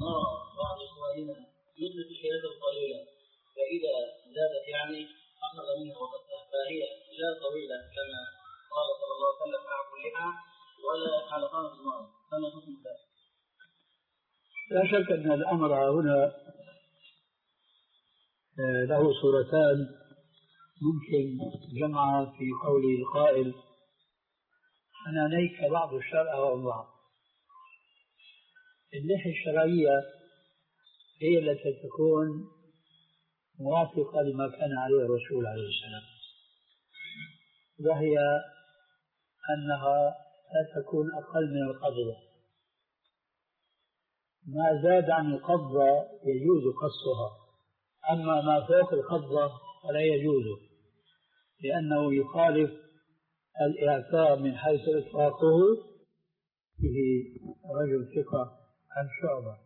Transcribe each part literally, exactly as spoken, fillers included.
نرى بعض إخواننا يدرك شهادة قليلة، فإذا زادت يعني أخذ منها وقتها، فهي لا طويلة كما قال صلى الله عليه وسلم أعف اللحى ولا حلقان الزمان، فما حكم ذلك؟ لا شك أن الأمر هنا له صورتان ممكن جمعها في قوله القائل حنانيك بعض الشرع والبعض. اللحية الشرعية هي التي تكون موافقة لما كان عليه الرسول عليه السلام، وهي أنها لا تكون أقل من القبضة، ما زاد عن القبضة يجوز قصها، أما ما فوق القبضة فلا يجوز، لأنه يخالف الإعفاء من حيث إطلاقه. به رجل ثقة عن شعبة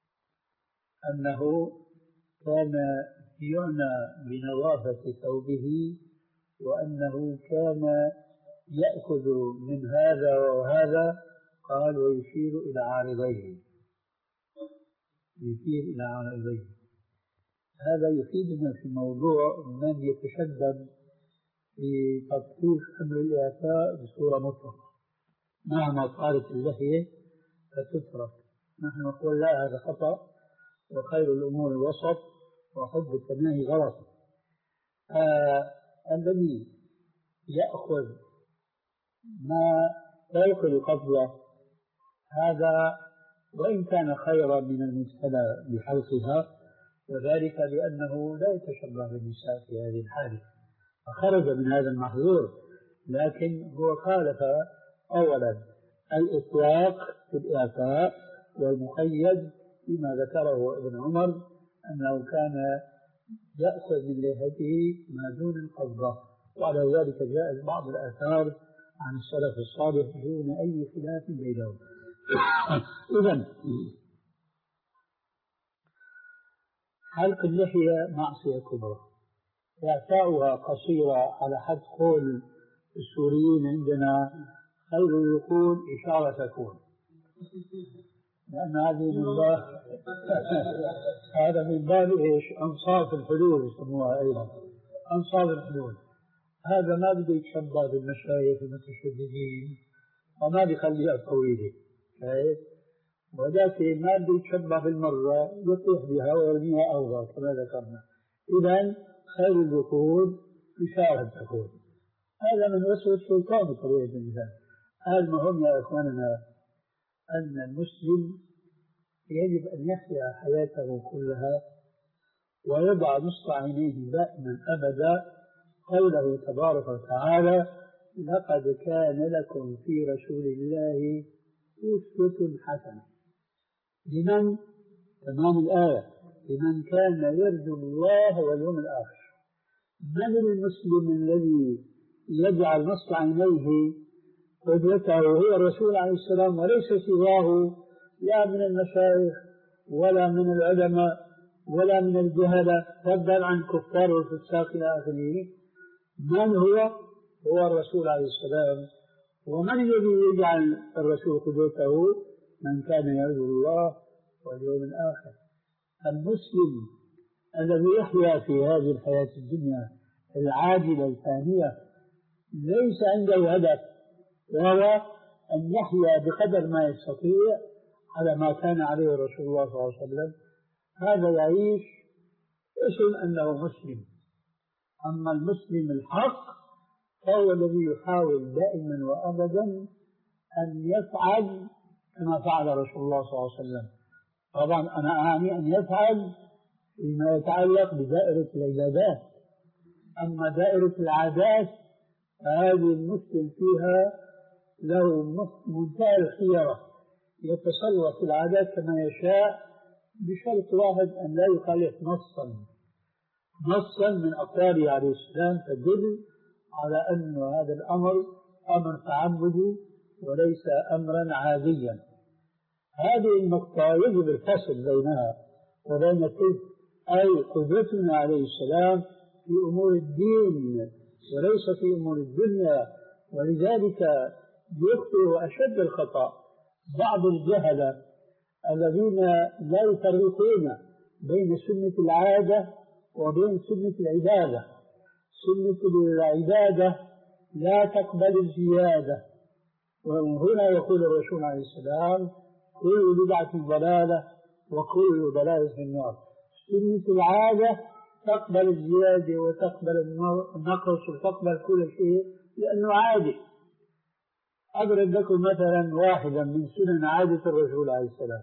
أنه كان يعنى بنظافة ثوبه، وأنه كان يأخذ من هذا وهذا، قال ويشير إلى عارضيه، يشير إلى عارضيه. هذا يفيدنا في موضوع من يتشدد في تطبيق أمر الإعفاء بصورة مطلقة، مهما طالت اللحية فتترك. نحن نقول لا، هذا خطأ، وخير الأمور الوسط، وحب التناهي غلط. آه الذي يأخذ ما فوق القبضة هذا وإن كان خيرا من المبتلى بحلقها، وذلك لأنه لا يتشبه بالنساء في هذه الحالة، فخرج من هذا المحظور. لكن هو خالف أولا الإطلاق في الإعفاء، والمقيد بما ذكره ابن عمر أنه كان يأخذ من لحيته ما دون القبضة، وعلى ذلك جاءت بعض الآثار عن السلف الصالح دون أي خلاف بينهم. إذن حلق اللحية معصية كبرى، إعفاؤها قصيرة على حد قول السوريين عندنا خير الوقود إشارة تكون، لأن هذه من باب هذا من باب إيش؟ أنصاف الحلول يسموها أيضا، أنصاف الحلول. هذا ما بده يتشبه بالمشايخ المتشددين وما بيخليها طويلة، ولكن ما بده يتشبه بالمرة يطيح بها ويرميها أوضى كما ذكرنا. إذن خير الوقود إشارة تكون. هذا من وسوسة الشيطان بطبيعة الإنسان. المهم يا إخواننا أن المسلم يجب أن يحيا حياته كلها ويضع نصب عينيه دائما أبدا قوله تبارك وتعالى لقد كان لكم في رسول الله أسوة حسنة. لمن؟ تمام الآية، لمن كان يرجو الله واليوم الآخر. من المسلم الذي يجعل نصب عينيه قدوته هو الرسول عليه السلام وليس سواه، لا من المشايخ ولا من العلماء ولا من الجهلة، فضلا عن الكفار والفساق إلى آخره؟ من هو؟ هو الرسول عليه السلام. ومن الذي يجعل الرسول قدوته؟ من كان يرجو الله واليوم الآخر. المسلم الذي يحيا في هذه الحياة الدنيا العاجلة الفانية ليس عنده هدف، وهو أن يحيا بقدر ما يستطيع على ما كان عليه رسول الله صلى الله عليه وسلم. هذا يعيش اسم أنه مسلم. أما المسلم الحق فهو الذي يحاول دائما وأبدا أن يفعل كما فعل رسول الله صلى الله عليه وسلم. طبعا أنا أعني أن يفعل فيما يتعلق بدائرة العبادات، أما دائرة العادات فهذه المسلم فيها له منتهى الخيرة، يتصرف في العادات كما يشاء بشرط واحد أن لا يخالف نصا نصا من أقواله عليه السلام تدل على أن هذا الأمر أمر تعبدي وليس أمرا عاديا. هذه النقطة يجب الفصل بينها وبين تلك، أي قدرتنا عليه السلام في أمور الدين وليس في أمور الدنيا. ولذلك يخطئ أشد الخطأ بعض الجهلة الذين لا يفرقون بين سنة العادة وبين سنة العبادة. سنة العبادة لا تقبل الزيادة، ومن هنا يقول الرسول عليه السلام: كل بدعة ضلالة وكل ضلالة في النار. سنة العادة تقبل الزيادة وتقبل النقص وتقبل كل شيء لأنه عادي. أضرب لكم مثلا واحدا من سنن عادة الرسول عليه السلام: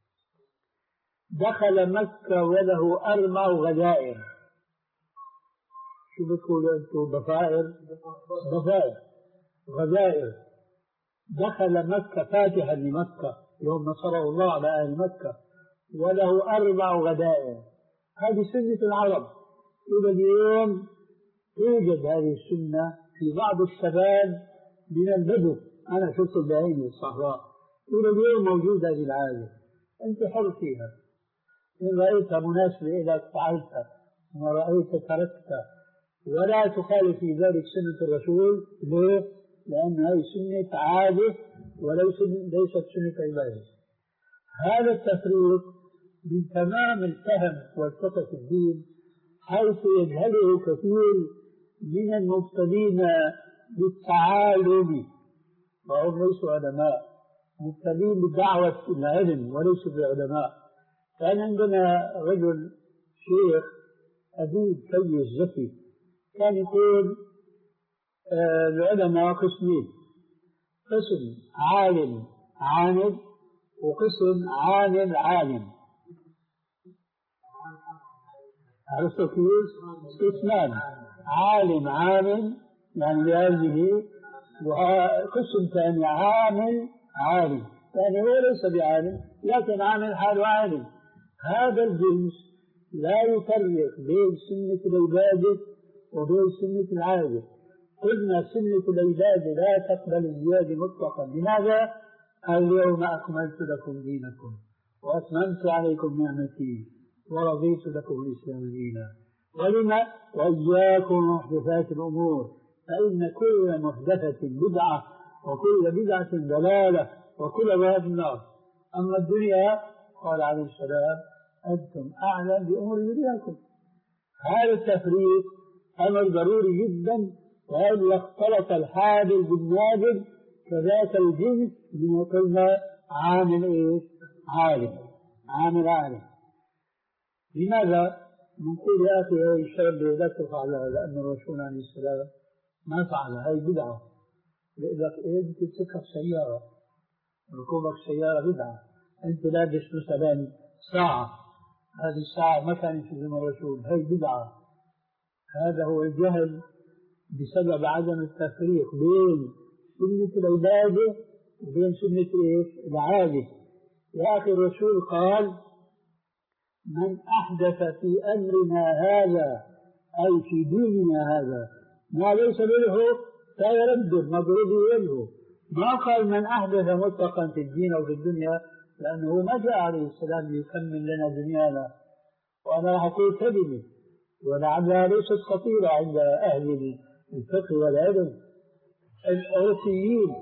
دخل مكة وله أربع غدائر. شو بتقولوا أنتم؟ ضفائر؟ ضفائر غدائر. دخل مكة فاتحا لمكة يوم نصره الله على أهل مكة وله أربع غدائر. هذه سنة العرب. إلى اليوم توجد هذه السنة في بعض الشباب من البدو. أنا شفت بعيني الصحراء، إلى اليوم موجودة هذه العادة. أنت حر فيها، إن رأيتها مناسبة لك فعلتها، وما رأيت تركتها، ولا تخالف في ذلك سنة الرسول. ليه؟ لأن هذه سنة عادة وليست سنة عبادة. هذا التفريق من تمام الفهم والفقه في الدين، حيث يجهله كثير من المبتلين بالتعالم، وهم ليسوا علماء، مبتلين بدعوة العلم وليسوا بعلماء. كان عندنا رجل شيخ أديب كيس ذكي، كان يقول آه العلماء قسمين: قسم عالم عامل، وقسم عامل عالم. عرفتوا كيف؟ قسمان: عالم عامل يعني بهذه، وقسم ثاني عامل عالم يعني هو ليس بعالم لكن عامل حاله عالم. هذا الجنس لا يفرق بين سنة العبادة وبين سنة العادة. قلنا سنة العبادة لا تقبل الزيادة مطلقا. لماذا؟ اليوم أكملت لكم دينكم وأتممت عليكم نعمتي ورضيت لكم الإسلام دينا. ولما؟ وإياكم محدثات الأمور، فإن كل محدثة بدعة وكل بدعة ضلالة وكل ضلالة في النار. أما الدنيا قال عليه السلام: أنتم أعلم بأمور دنياكم. هذا التفريق أمر ضروري جدا، وإلا اختلط الحابل بالنابل كذاك الجنس من قلنا عامل إيه؟ عالم عامل عالم. لماذا؟ نقول يا أخي هذا الشاب لا تفعلها، لأن الرسول عليه السلام ما فعلها، هذه بدعة. يقول لك إيه؟ أنت تركب سيارة، ركوبك سيارة بدعة. أنت لابس مثلا ساعة، هذه الساعة ما كانت في زمن الرسول، هي بدعة. هذا هو الجهل بسبب عدم التفريق بين سنة العبادة وبين سنة إيه؟ العادة. يا أخي الرسول قال: من أحدث في أمرنا هذا أي في ديننا هذا ما ليس منه فيرد مضروب وجهه. ما قال من أحدث مطلقا في الدين أو في الدنيا، لأنه ما جاء عليه السلام ليكمل لنا دنيانا. وأنا راح أقول كلمة ولعلها ليست خطيرة عند أهل الفقه والعلم الأوروبيين.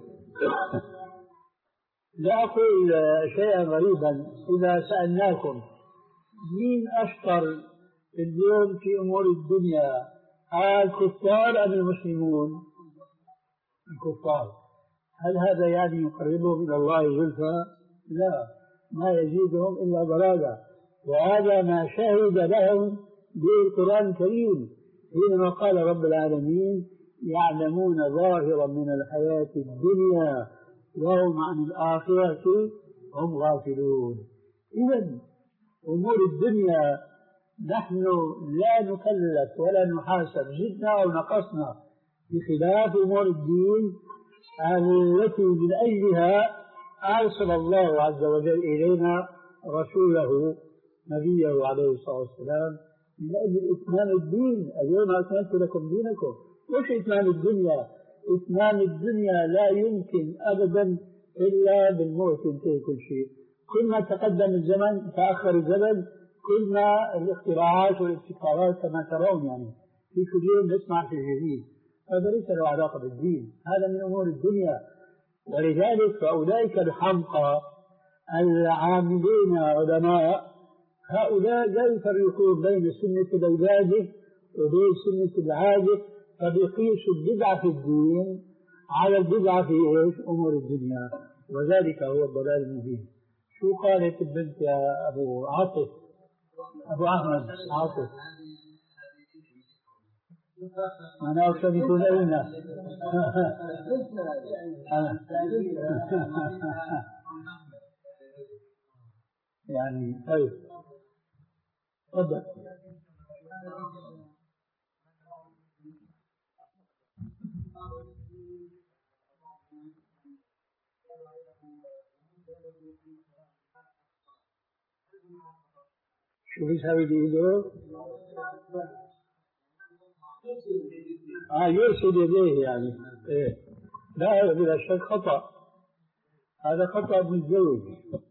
لا أقول شيئا غريبا. إذا سألناكم مين أشطر اليوم في أمور الدنيا، الكفار أم المسلمون؟ الكفار. هل هذا يعني يقربهم إلى الله زلفى؟ لا، ما يزيدهم إلا ضلالا. وهذا ما شهد لهم بالقرآن الكريم حينما قال رب العالمين: يعلمون ظاهرا من الحياة الدنيا وهم عن الآخرة هم غافلون. إذن أمور الدنيا نحن لا نكلف ولا نحاسب زدنا أو نقصنا، بخلاف أمور الدين التي من أجلها أرسل الله عز وجل إلينا رسوله نبيه عليه الصلاة والسلام من أجل إتمام الدين. اليوم أكملت لكم دينكم. وش إتمام الدنيا؟ إتمام الدنيا لا يمكن أبدا إلا بالموت ينتهي كل شيء. كل ما تقدم الزمن تأخر الزمن، كل ما الاختراعات والابتكارات كما ترون يعني في كل يوم نسمع في جديد. هذا ليس له علاقة بالدين، هذا من أمور الدنيا. ولذلك فأولئك الحمقى العاملين علماء هؤلاء لا يفرقون بين سنة العبادة وبين سنة العادة، فبيقيسوا البدعة في الدين على البدعة في إيش؟ أمور الدنيا، وذلك هو الضلال المبين. شو قالت البنت يا أبو عاطف؟ أبو أحمد عاطف أنا أرشد يكون أين يعني طيب تفضل. شو بيساوي بإيده؟ آه يرسل يديه يعني إيه. لا هذا بلا شك خطأ، هذا خطأ بالزوج.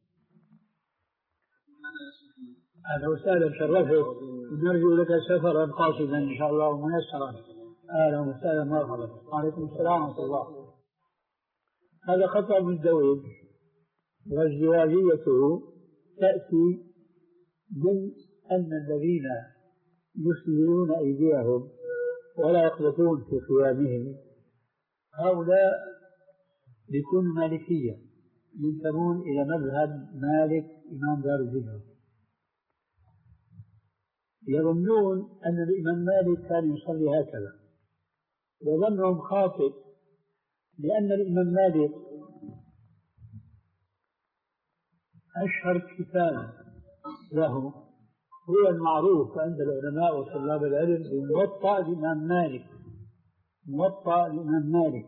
أهلا وسهلا شرفت، ونرجو لك سفرا قاصدا إن شاء الله وميسرا. أهلا وسهلا مرحبا. وعليكم السلام ورحمة الله. هذا خطأ بالزوج، وازدواجيته تأتي من أن الذين يسلمون أيديهم ولا يقبضون في قيامهم هؤلاء بيكونوا مالكية، ينتمون إلى مذهب مالك إمام دار الهجرة، يظنون أن الإمام مالك كان يصلي هكذا، وظنهم خاطئ، لأن الإمام مالك أشهر كتاب له هو المعروف عند العلماء وطلاب العلم بموطأ الإمام مالك. موطأ الإمام مالك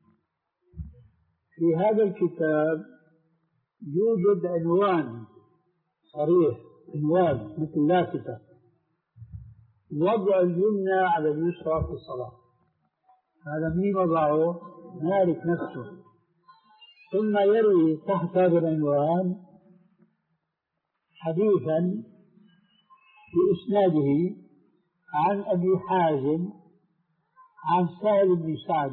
في هذا الكتاب يوجد عنوان صريح، عنوان مثل لافتة: وضع اليمنى على اليسرى في الصلاة. هذا مين وضعه؟ مالك نفسه. ثم يروي تحت هذا العنوان حديثا بإسناده عن أبي حازم عن سهل بن سعد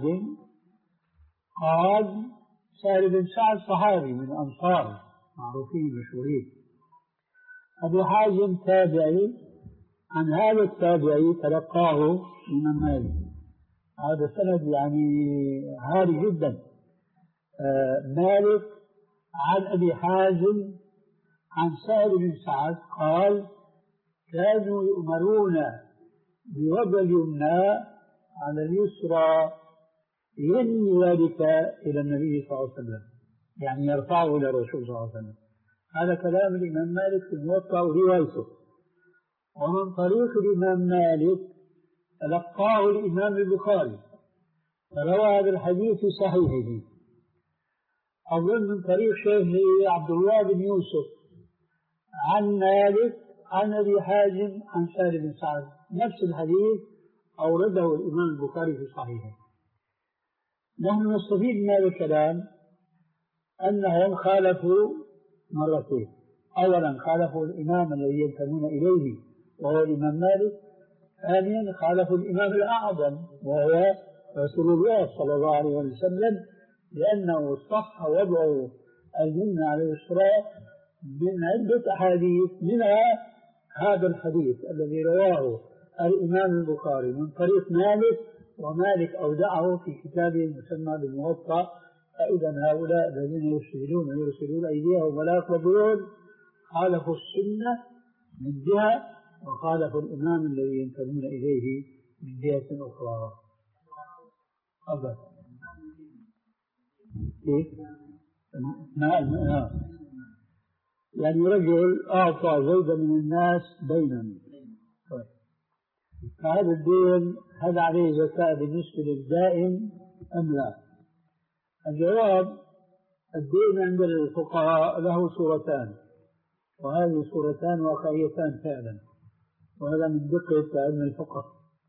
قال: سهل بن سعد صحابي من الأنصار معروفين مشهورين، أبو حازم تابعي، عن هذا التابعي تلقاه الإمام مالك. هذا سند يعني عالي جدا. آه مالك عن أبي حازم عن سهل بن سعد قال: كانوا يؤمرون بوضع اليمنى على اليسرى، ينمي ذلك إلى النبي صلى الله عليه وسلم، يعني يرفعه إلى الرسول صلى الله عليه وسلم. هذا كلام الإمام مالك في الموطأ وروايته. ومن طريق الإمام مالك تلقاه الإمام البخاري فروى هذا الحديث في صحيحه، أظن من طريق شيخه عبد الله بن يوسف عن مالك عن أبي حازم عن سهل بن سعد، نفس الحديث أورده الإمام البخاري في صحيحه. نحن نستفيد من هذا الكلام أنهم خالفوا مرتين: أولا خالفوا الإمام الذي ينتمون إليه وهو الإمام مالك، ثانيا خالفوا الإمام الأعظم وهو رسول الله صلى الله عليه وسلم، لأنه صح وضعه اليمنى على اليسرى من عدة أحاديث، منها هذا الحديث الذي رواه الإمام البخاري من طريق مالك، ومالك أودعه في كتابه المسمى بالموطأ. فإذا هؤلاء الذين يرسلون ويرسلون أيديهم ولا يقبضون خالفوا السنة من جهة، وخالفوا الإمام الذي ينتمون إليه من جهة أخرى. أفضل كيف؟ ما يعني رجل أعطى زوجة من الناس دينا، فهذا الدين هل عليه زكاة بالنسبة للدائن أم لا؟ الجواب: الدين عند الفقهاء له صورتان، وهذه صورتان واقعيتان فعلا، وهذا من دقة علم الفقه.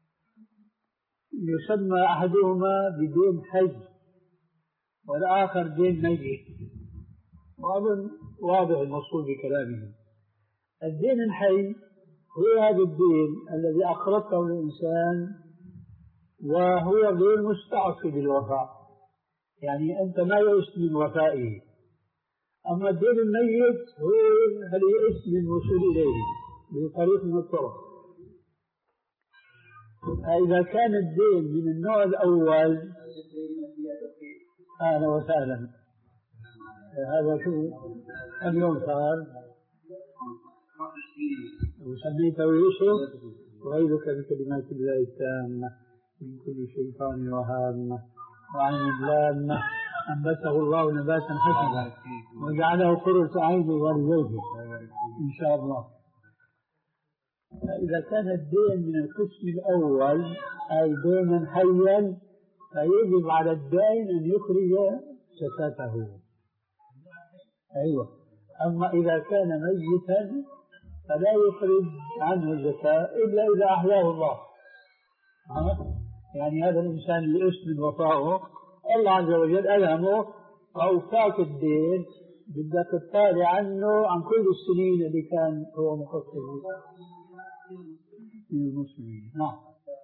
يسمى أحدهما بدين حي والآخر دين ميت، وأظن واضح المقصود بكلامه. الدين الحي هو هذا الدين الذي أقرضته الإنسان وهو غير مستعصي بالوفاء، يعني أنت ما يئست من وفائه، أما الدين الميت هو هل يئس من الوصول إليه بطريق من الطرق. فإذا كان الدين من النوع الأول أهلا وسهلا. هذا شو كم يوم صار وسميته يوسف وغيرك بكلمات الله التامة من كل شيطان وهامة وعين لامة أنبته الله نباتا حسنا وجعله قرة عين والوجه إن شاء الله. فإذا كان الدين من القسم الأول أي دينا حيا فيجب على الدائن أن يخرج زكاته. أيوة. أما إذا كان ميتا فلا يخرج عنه الزكاة إلا إذا أحياه الله. يعني هذا الإنسان اللي اسم وفاؤه الله عز وجل ألهمه أو فاك الدين بدك تطالع عنه عن كل السنين اللي كان هو مقصر من المسلمين. نعم.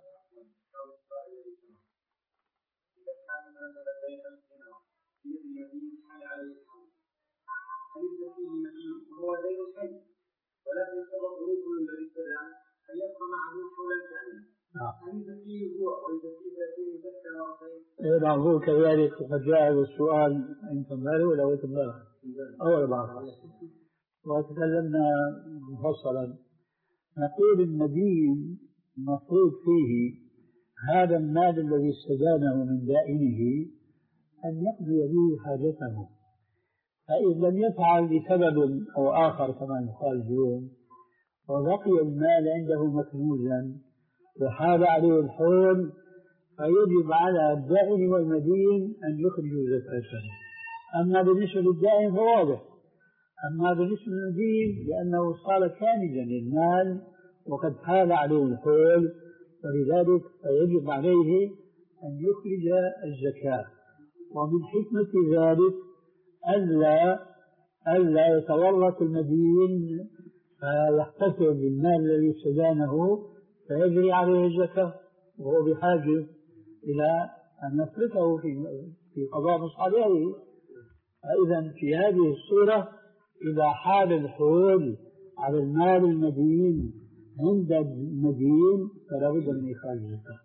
هو دين الحي ولكن سبب ظروف للابتداء ان يبقى معه حولا ثانيا. هل يزكيه هو او يزكيه يكون يزكى نعم هو كذلك. قد جاء السؤال أنت ماله ولا أنت ماله أول بعض وتكلمنا مفصلا. نقول المدين المفروض فيه هذا المال الذي استدانه من دائنه أن يقضي به حاجته، فإن لم يفعل لسبب أو آخر كما يقال اليوم وبقي المال عنده مكنوزا وحال عليه الحول فيجب على الدائن والمدين أن يخرجوا زكاته. أما بالنسبة للدائن فواضح، أما بالنسبة للمدين لأنه صار كاملا للمال وقد حال عليه الحول ولذلك فيجب عليه أن يخرج الزكاة. ومن حكمة ذلك ألا ألا يتورط المدين فيحتفظ بالمال الذي استدانه فيجري عليه الزكاة وهو بحاجة إلى أن يصرفه في في قضاء مصالحه. فإذا في هذه الصورة إذا حال الحول على المال المدين عند المدين فلا بد من إخراج الزكاة.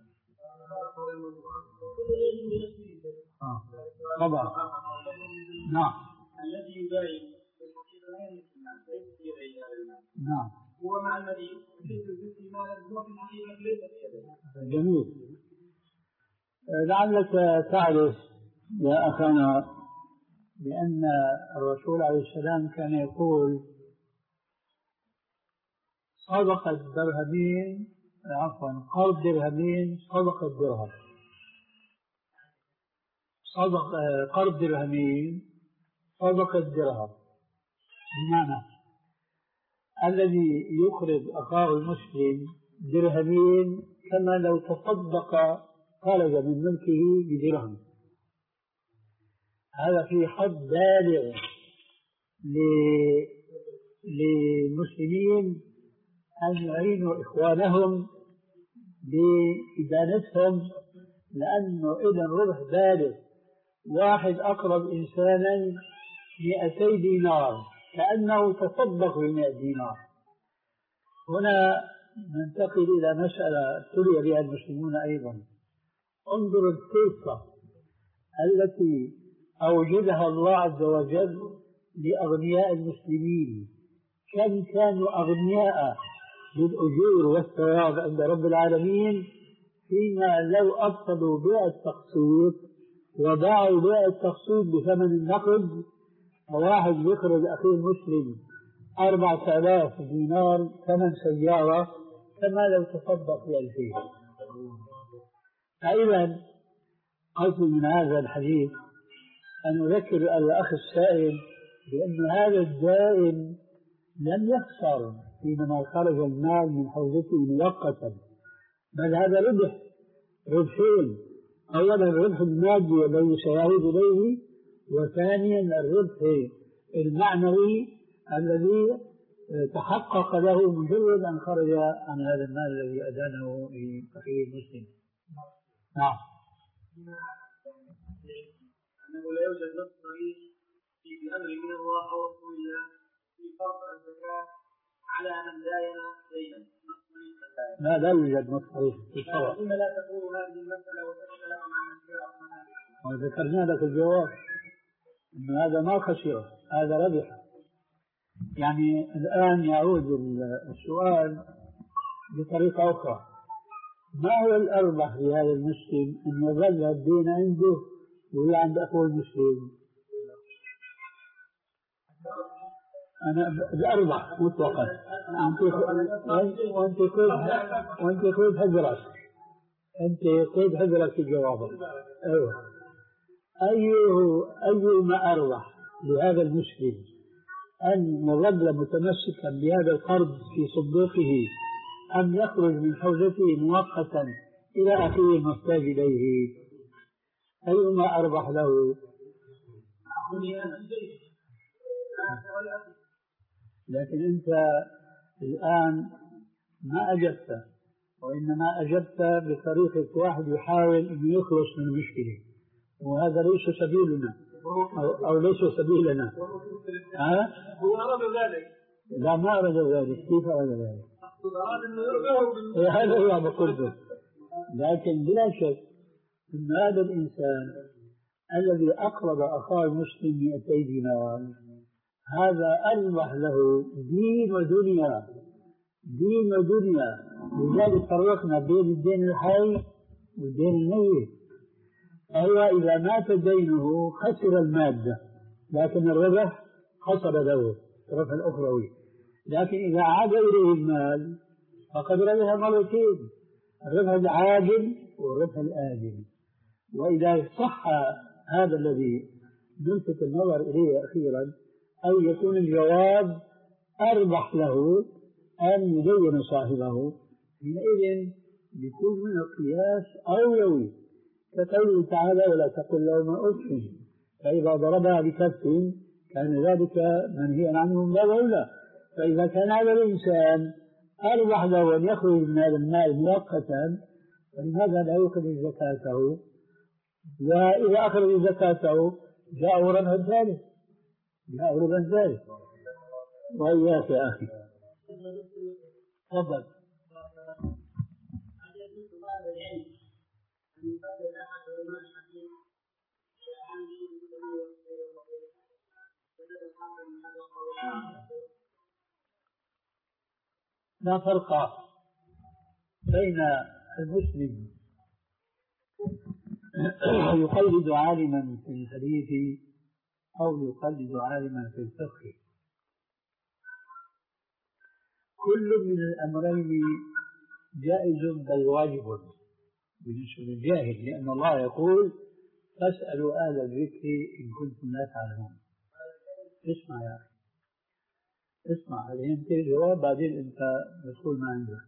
آه. طبعا. نعم. الذي يباين في الحقيقة لا يملك المال ليس في يديه هذا المال. نعم. هو مع المدين ليس في مال هو في الحقيقة ليس في يديه. جميل. لعلك تعرف يا أخانا بأن الرسول عليه السلام كان يقول صدقة درهمين عفوا قرض درهمين صدقة درهم. صدق قرض درهمين صدقة درهم بمعنى الذي يقرض أخاه المسلم درهمين كما لو تصدق خرج من ملكه بدرهم. هذا في حد بالغ للمسلمين أن يعينوا إخوانهم بإدانتهم، لأنه إذا ربح بالغ. واحد أقرب إنسانا مئتي دينار كأنه تصدق بمئة دينار. هنا ننتقل إلى مسألة ابتلي بها المسلمون أيضا. انظر الفرصة التي أوجدها الله عز وجل لأغنياء المسلمين. كم كانوا أغنياء بالأجور والثواب عند رب العالمين فيما لو أبطلوا بيع التقسيط وباعوا بيع التقسيط بثمن النقد. وواحد يخرج أخيه المسلم أربعة آلاف دينار ثمن سيارة كما لو تصدق بألفين. فإذا قصد من هذا الحديث أن أذكر الأخ السائل بأن هذا الدائن لم يخسر حينما خرج المال من حوزته مؤقتا، بل هذا ربح ربحين: أولا الربح المادي الذي سيعود إليه، وثانيا الربح المعنوي الذي تحقق له مجرد أن خرج عن هذا المال الذي أدانه لأخيه المسلم. نعم. أنه لا يوجد نص صريح في بأمر من الله أو رسول الله في فرض الزكاة على من داين دينا. لا لا يوجد نص صريح في الشرع. ثم لا تكون هذه المسألة وتختلف عن السياق. وذكرنا لك الجواب أن هذا ما خسر، هذا ربح. يعني الآن يعود السؤال بطريقة أخرى: ما هو الأربح لهذا المسلم أن يظل الدين عنده وهو عند أخوه المسلم؟ أنا الأربح مطلقا. وأنت قيد وأنت قيد حجرك أنت قيد حجرك في جوابك. أيوه. أيه أيما أربح لهذا المسلم أن يظل متمسكا بهذا القرض في صندوقه أم يخرج من حوزته مؤقتا إلى أخيه المحتاج إليه؟ أيما أربح له؟ لكن أنت الآن ما أجبت، وإنما أجبت بطريقة واحد يحاول أن يخلص من المشكلة، وهذا ليس سبيلنا أو, أو ليس سبيلنا. ها؟ هو أراد ذلك. لا ما أراد ذلك. كيف أراد ذلك؟ هذا هو ما قلته. لكن بلا شك أن هذا الإنسان الذي أقرض أخاه المسلم مئتي دينار هذا أربح له دين ودنيا، دين ودنيا. لذلك فرقنا بين الدين الحي والدين الميت. أيوة، إذا مات دينه خسر المادة، لكن الربح خسر له الربح الأخروي. لكن إذا عاد إليه المال فقد ربح مرتين: الربح العاجل والربح الآجل. وإذا صح هذا الذي نلفت النظر إليه أخيرا، أو يكون الجواب أربح له أن يدين صاحبه، حينئذ يكون من القياس أولوي، كقوله تعالى: ولا تقل لهما أف، فإذا ضربها بكف كان ذلك منهيا عنه من باب أولى. فإذا كان هذا الإنسان أربح له أن يخرج من هذا المال مؤقتا، فلماذا لا يخرج زكاته؟ وإذا أخرج زكاته جاء ربح ثالث، جاء ربح ثالث. وإياك يا أخي. تفضل. لا فرق بين المسلم يقلد عالما في الحديث أو يقلد عالما في الفقه. كل من الأمرين جائز بل واجب بالنسبة للجاهل، لأن الله يقول: فاسألوا أهل الذكر إن كنتم لا تعلمون. اسمع يا أخي، اسمع. هذه أنت الجواب، بعدين أنت مسؤول ما عندك.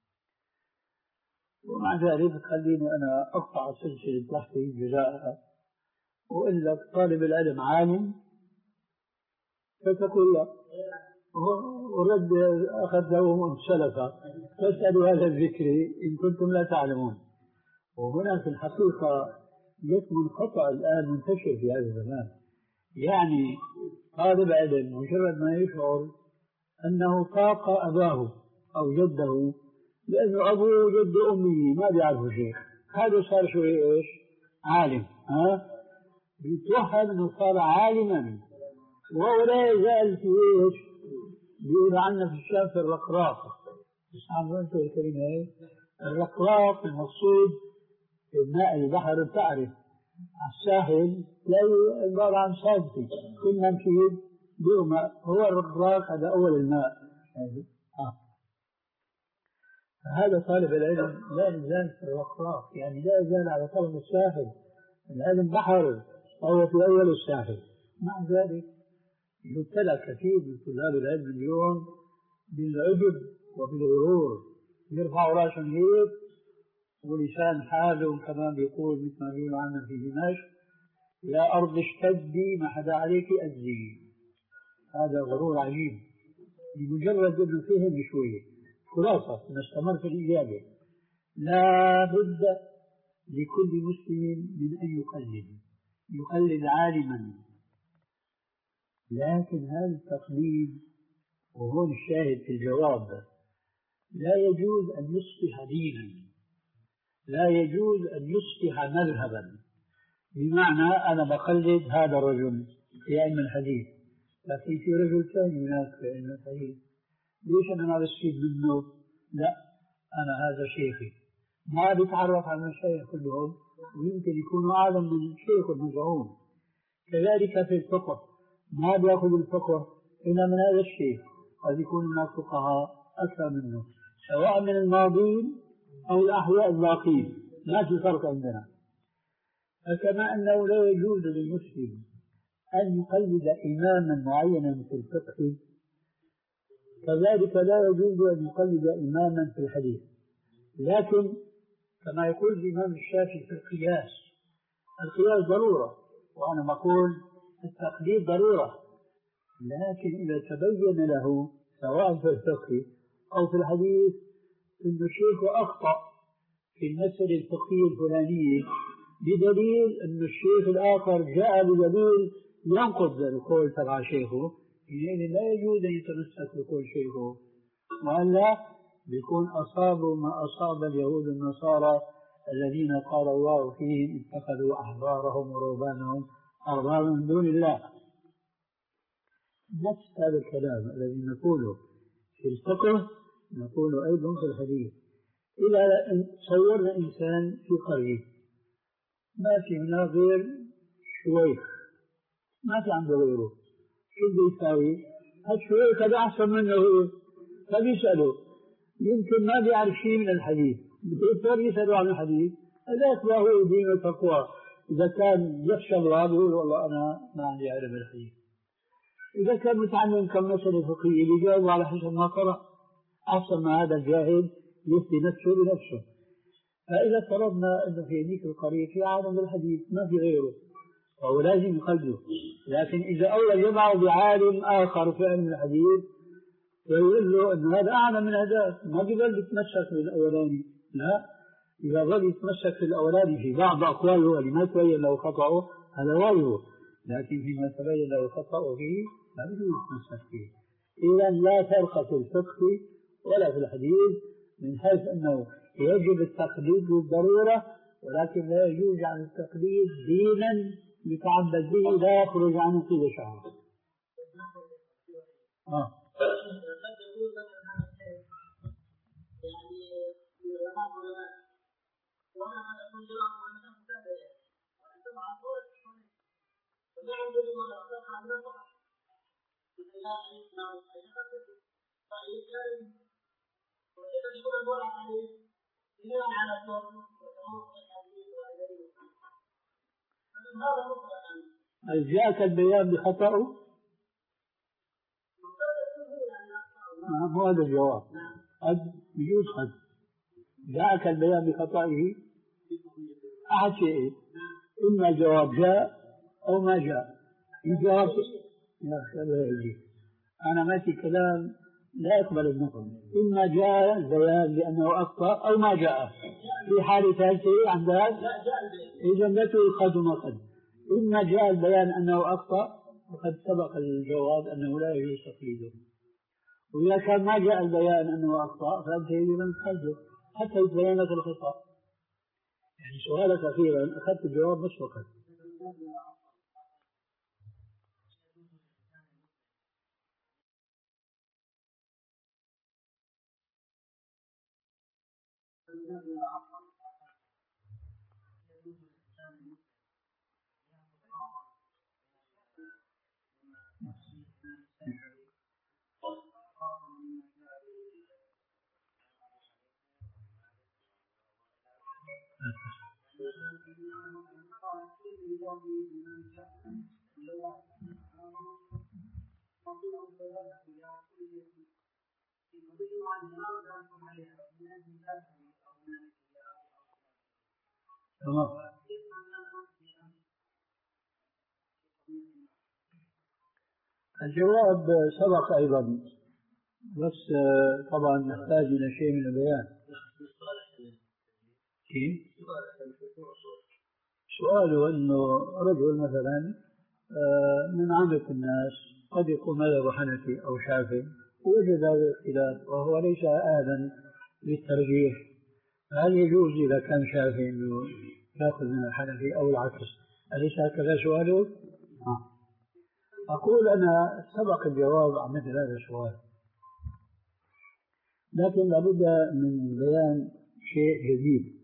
ومع ذلك خليني أنا أقطع سلسلة بحثي جزاء وأقول لك: طالب العلم عالم، فتقول له ورد أخذ له سلفا: فاسألوا أهل الذكر إن كنتم لا تعلمون. وهنا في الحقيقة يكمن خطأ الآن منتشر في هذا الزمان. يعني طالب علم مجرد ما يشعر أنه طاق أباه أو جده، لأنه أبوه وجد أمه ما بيعرفوا شيء، هذا صار شو إيش؟ عالم. ها؟ بيتوهم أنه صار عالما، وهو لا يزال في إيش؟ بيقول عنه في الشام في الرقراق. تسمعون أنتم الكلمة هي؟ الرقراق المقصود ماء البحر. بتعرف على الساحل تلاقي عبارة عن صادفي، كل ما مشيت له ماء، هو الرقراق هذا أول الماء. آه. هذا طالب العلم لا يزال في الرقراق، يعني لا يزال على طرف الساحل. العلم بحر وهو في أول الساحل. مع ذلك يبتلى كثير من طلاب العلم اليوم بالعجب وبالغرور، يرفعوا راسهم هيك ولسان حالهم كما بيقول مثل ما بيقولوا عنا في دمشق: يا أرض اشتدي ما حدا عليك أزي. هذا غرور عجيب بمجرد أنه فهم شوية. خلاصة نستمر في الإجابة: لا بد لكل مسلم من أن يقلد، يقلد عالما لكن هذا التقليد، وهون الشاهد في الجواب، لا يجوز أن يصبح دينا، لا يجوز أن يصبح مذهبا. بمعنى أنا بقلد هذا الرجل في علم الحديث، لكن في رجل ثاني هناك في علم الحديث، ليش أنا ما بستفيد منه؟ لا، أنا هذا شيخي. ما بيتعرف على المشايخ كلهم، ويمكن يكونوا أعلم من الشيخ المزعوم. كذلك في الفقه، ما بيأخذ الفقه إلا من هذا الشيخ، قد يكون هناك فقهاء أكثر منه، سواء من الماضين أو الأحياء الباقين، ما في فرق عندنا. فكما أنه لا يجوز للمسلم أن يقلد إماما معينا في الفقه، كذلك لا يجوز أن يقلد إماما في الحديث. لكن كما يقول الإمام الشافعي في القياس، القياس ضرورة، وأنا بقول التقليد ضرورة، لكن إذا تبين له سواء في الفقه أو في الحديث أن الشيخ أخطأ في المسألة الفقهية الفلانية بدليل أن الشيخ الآخر جاء بدليل ينقض القول تبع شيخه، يعني لا يجوز أن يتمسك بقول شيخه، وإلا بيكون أصابوا ما أصاب اليهود النصارى الذين قال الله فيهم اتخذوا أحبارهم ورهبانهم أربابا من دون الله. نفس هذا الكلام الذي نقوله في الفقه نقوله أيضا في الحديث. إذا صورنا إنسان في قرية ما في هنا غير شويخ، ما في عنده غيره، شو بده يساوي؟ هالشويخ هذا أحسن منه هو، فبيسأله، يمكن ما بيعرف شيء من الحديث، بده يسأله عن الحديث، هذاك ما هو دين التقوى. إذا كان يخشى الله بيقول والله أنا ما عندي علم الحديث. إذا كان متعلم كم مسألة فقهية بيجاوب على حسب ما قرأ، أحسن ما هذا الجاهل يفتي نفسه بنفسه. فإذا فرضنا أنه في هذيك القرية في عالم الحديث ما في غيره، فهو لازم يقلده. لكن إذا أول يضعه بعالم آخر في علم الحديث ويقول له أن هذا أعلم من هذا، ما بيقدر يتمسك بالأولاني، لا، إذا ظل يتمسك في الأولاني في بعض أقواله اللي ما تبين له خطأه هذا واجبه، لكن فيما تبين له خطأه فيه لا يجوز يتمسك فيه. إذا لا فرق في الفقه ولا في الحديث، من حيث أنه يجب التقليد بالضرورة، ولكن لا يجوز عن التقليد دينا يتعبد به لا يخرج عنه كل شعر. آه. هل جاءك البيان بخطأه؟ مو هذا الجواب، قد يجوز قد جاءك البيان بخطئه أحد شيء، إما جواب جاء أو ما جاء. الجواب يا أخي الله يهديك، أنا ماشي كلام لا يقبل النقل، إما جاء البيان لأنه أخطأ أو ما جاء. في حالة ثالثة عندك إذا لا تؤخذ ما قد، إما جاء البيان أنه أخطأ وقد سبق الجواب أنه لا يجوز تقليده، وإذا كان ما جاء البيان أنه أخطأ فأنت يجب أن تخرجه حتى يتبين لك الخطأ. يعني سؤالك أخيرا أخذت الجواب مسبقا. تمام. الجواب سبق أيضا، بس طبعا نحتاج إلى شيء من البيان. كيف؟ سؤاله أنه رجل مثلا من عامة الناس قد يكون مذهب حنفي أو شافعي وجد هذا الاختلاف وهو ليس أهلا للترجيح، هل يجوز إذا كان شافعي أنه يأخذ من الحنفي أو العكس؟ أليس هكذا سؤاله؟ آه. أقول أنا سبق الجواب عن مثل هذا السؤال، لكن لابد من بيان شيء جديد.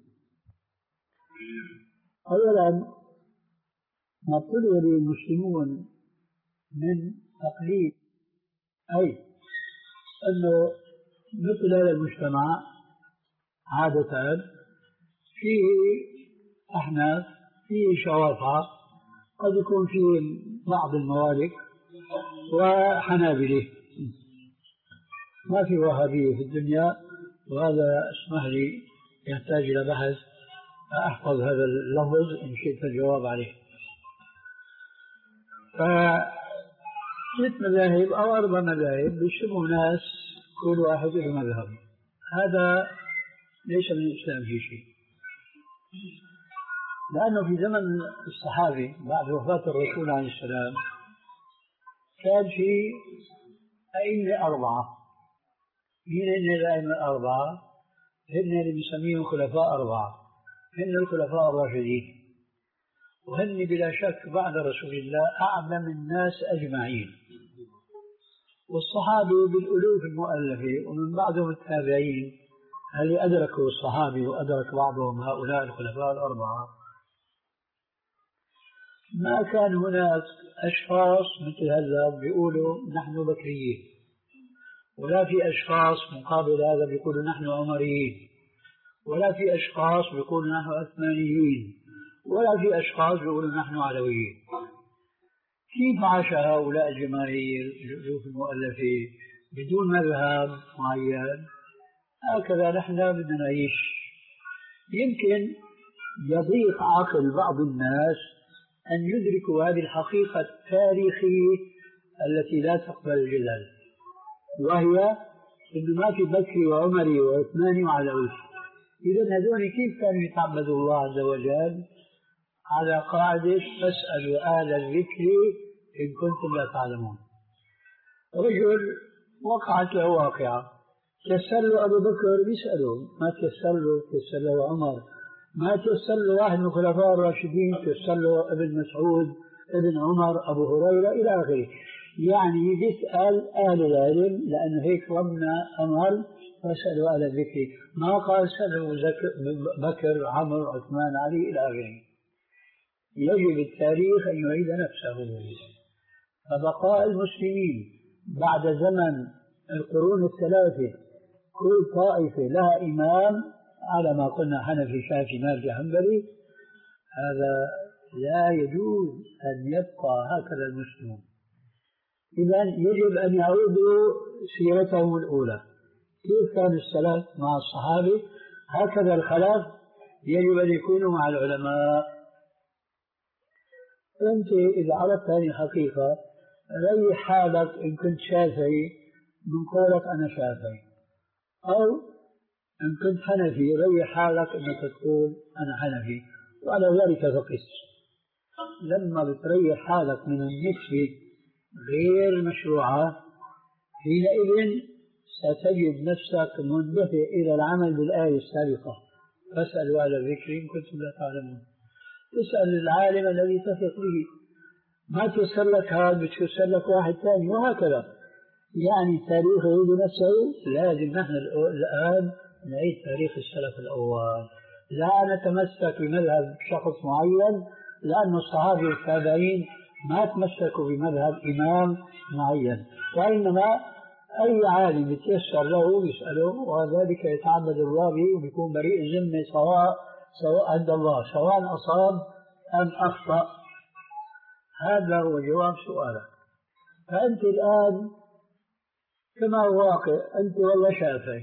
أولا ما ابتلي المسلمون من تقليد، أي أنه مثل هذا المجتمع عادة فيه أحناف، فيه شوافع، قد يكون فيه بعض الموالك وحنابلة، ما في وهابية في الدنيا. وهذا اسمح لي يحتاج إلى بحث، أحفظ هذا اللفظ إن شئت الجواب عليه. فثلاث مذاهب أو أربع مذاهب بيشتموا ناس كل واحد له مذهب، هذا ليس من الإسلام في شيء، لأنه في زمن الصحابة بعد وفاة الرسول عليه السلام كان في أئمة أربعة. مين هن الأئمة الأربعة؟ هن اللي بنسميهم خلفاء أربعة، هن الخلفاء الراشدين، وهن بلا شك بعد رسول الله أعلم الناس أجمعين، والصحابة بالألوف المؤلفة، ومن بعدهم التابعين اللي أدركوا الصحابة وأدرك بعضهم هؤلاء الخلفاء الأربعة. ما كان هناك أشخاص مثل هذا بيقولوا نحن بكريين، ولا في أشخاص مقابل هذا بيقولوا نحن عمريين، ولا في أشخاص بيقولوا نحن عثمانيين، ولا في أشخاص بيقولوا نحن علويين. كيف عاش هؤلاء الجماهير الألوف المؤلفة بدون مذهب معين؟ هكذا نحن بدنا نعيش. يمكن يضيق عقل بعض الناس أن يدركوا هذه الحقيقة التاريخية التي لا تقبل الجدل، وهي أنه ما في بكري وعمري وعثماني وعلوي. إذن هذول كيف كانوا يتعبدوا الله عز وجل؟ على قاعدة فاسألوا أهل الذكر إن كنتم لا تعلمون. رجل وقعت له واقعة، تيسر له أبو بكر بيسأله، ما تيسر له تيسر له عمر، ما تيسر له واحد من الخلفاء الراشدين تيسر له ابن مسعود ابن عمر أبو هريرة إلى آخره. يعني بيسأل أهل العلم، لأنه هيك ربنا أمر فاسألوا أهل الذكر، ما قال سألوا بكر عمر عثمان علي إلى آخره. يجب التاريخ أن يعيد نفسه. فبقاء المسلمين بعد زمن القرون الثلاثة كل طائفة لها إمام على ما قلنا حنفي شافعي مالكي حنبلي، هذا لا يجوز أن يبقى هكذا المسلمون. إذن يجب أن يعودوا سيرتهم الأولى، كيف كان السلف مع الصحابة، هكذا الخلف يجب أن يكونوا مع العلماء. أنت إذا عرفت هذه الحقيقة ريح حالك إن كنت شافعي من قولك أنا شافعي، أو إن كنت حنفي ريح حالك أنك تقول أنا حنفي، وعلى ذلك فقس. لما بتريح حالك من النسبة غير المشروعة حينئذ ستجد نفسك مندفع إلى العمل بالآية السابقة، فاسألوا أهل الذكر إن كنتم لا تعلمون. تسأل العالم الذي تثق به، ما تيسر لك هذا بتيسر لك واحد ثاني، وهكذا. يعني التاريخ يعيد نفسه. لازم نحن الآن نعيد تاريخ السلف الأول، لا نتمسك بمذهب شخص معين، لأن الصحابة والتابعين ما تمسكوا بمذهب إمام معين، وإنما أي عالم يتيسر له يسأله، وذلك يتعبد الله به ويكون بريء الذمة سواء سواء عند الله، سواء أصاب أم أخطأ. هذا هو جواب سؤالك. فأنت الآن كما هو واقع أنت والله شافعي،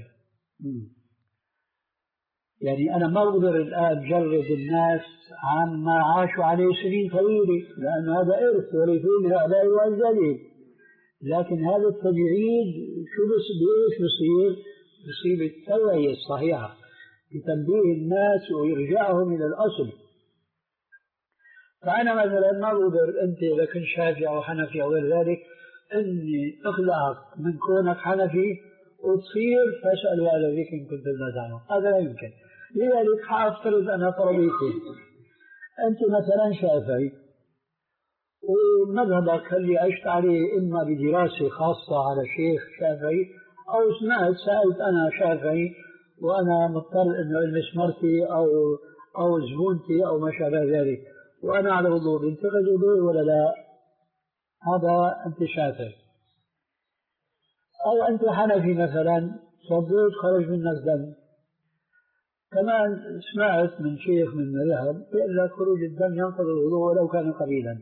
يعني أنا ما أقدر الآن جرد الناس عن ما عاشوا عليه سنين طويلة، لأن هذا إرث ورثوه من آبائهم وأجدادهم. لكن هذا التجريد شو بس بإيش بصير؟ بصير بالتوعية الصحيحة بتنبيه الناس ويرجعهم إلى الأصل. فأنا مثلا ما أقدر أنت إذا كنت شافعي أو حنفي أو غير ذلك إني أخلعك من كونك حنفي وتصير فاسألوا أهل الذكر إن كنتم لا تعلمون. هذا لا يمكن. لذلك حأفترض أنا فرضيتي أنت مثلا شافعي ومذهبك اللي عشت عليه إما بدراسة خاصة على شيخ شافعي أو سمعت سألت أنا شافعي وأنا مضطر إنه ألمس مرتي أو أو زبونتي أو ما شابه ذلك وأنا على وضوء، بينتقد وضوء ولا لا؟ هذا أنت شافعي. أو أنت حنفي مثلا صديق خرج منك دم، كمان سمعت من شيخ من مذهب بيقول لك خروج الدم ينقض الوضوء ولو كان قليلا.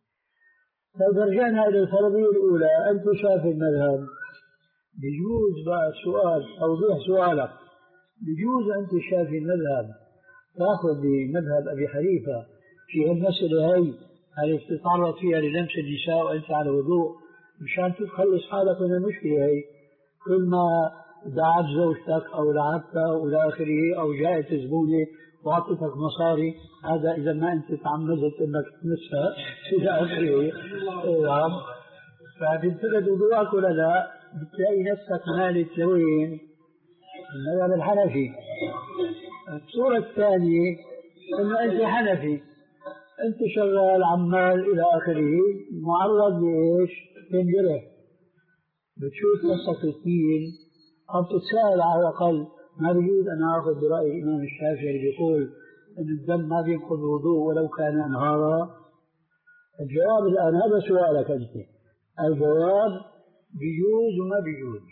فإذا رجعنا إلى الفرضية الأولى أنت شافعي المذهب، بيجوز بقى سؤال توضيح سؤالك، بيجوز أنت شافعي المذهب تأخذ بمذهب أبي حنيفة في المسألة هي اللي تتعرض فيها للمس النساء وأنت على وضوء مشان تخلص حالك من المشكلة هي، كل ما دعت زوجتك أو لعبتها وإلى آخره أو جاءت زبونة وأعطتك مصاري، هذا إذا ما أنت تعمدت أنك تمسها إلى آخره. نعم، فبنتقد وضوءك ولا لا؟ بتلاقي نفسك مالك لوين؟ المذهب الحنفي. الصورة الثانية أنه أنت حنفي، أنت شغال عمال إلى آخره معرض لإيش؟ تنجرح، بتشوف نفسك الدين أو تتساءل على الأقل ما بيجوز أنا آخذ برأي الإمام الشافعي اللي بيقول أن الدم ما بينقض الوضوء ولو كان أنهارا؟ الجواب الآن هذا سؤالك أنت، الجواب بيجوز وما بيجوز.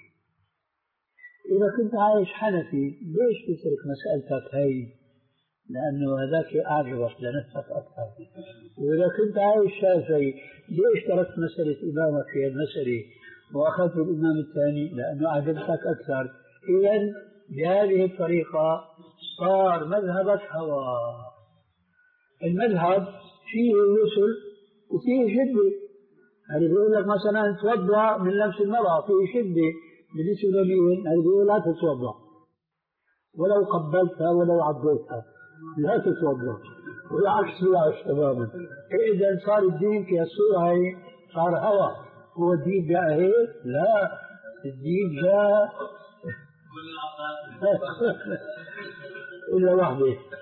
إذا كنت عايش حنفي ليش تترك مسألتك هي؟ لأنه هذاك أعجبك لنفسك أكثر. وإذا كنت عايش شافعي ليش تركت مسألة إمامك في المسألة وأخذت الإمام الثاني؟ لأنه أعجبتك أكثر. إذن بهذه الطريقة صار مذهبك هوى. المذهب فيه يسر وفيه شدة، يعني بيقول لك مثلا توضأ من لمس المرأة، فيه شدة بالنسبة لمين؟ يعني بيقول لا تتوضأ ولو قبلتها ولو عضيتها لا تتوضأ، والعكس بالعكس تماما. إذا صار الدين في الصورة هي صار هوى. هو الدين جاء هيك؟ لا، الدين جاء إلا واحدة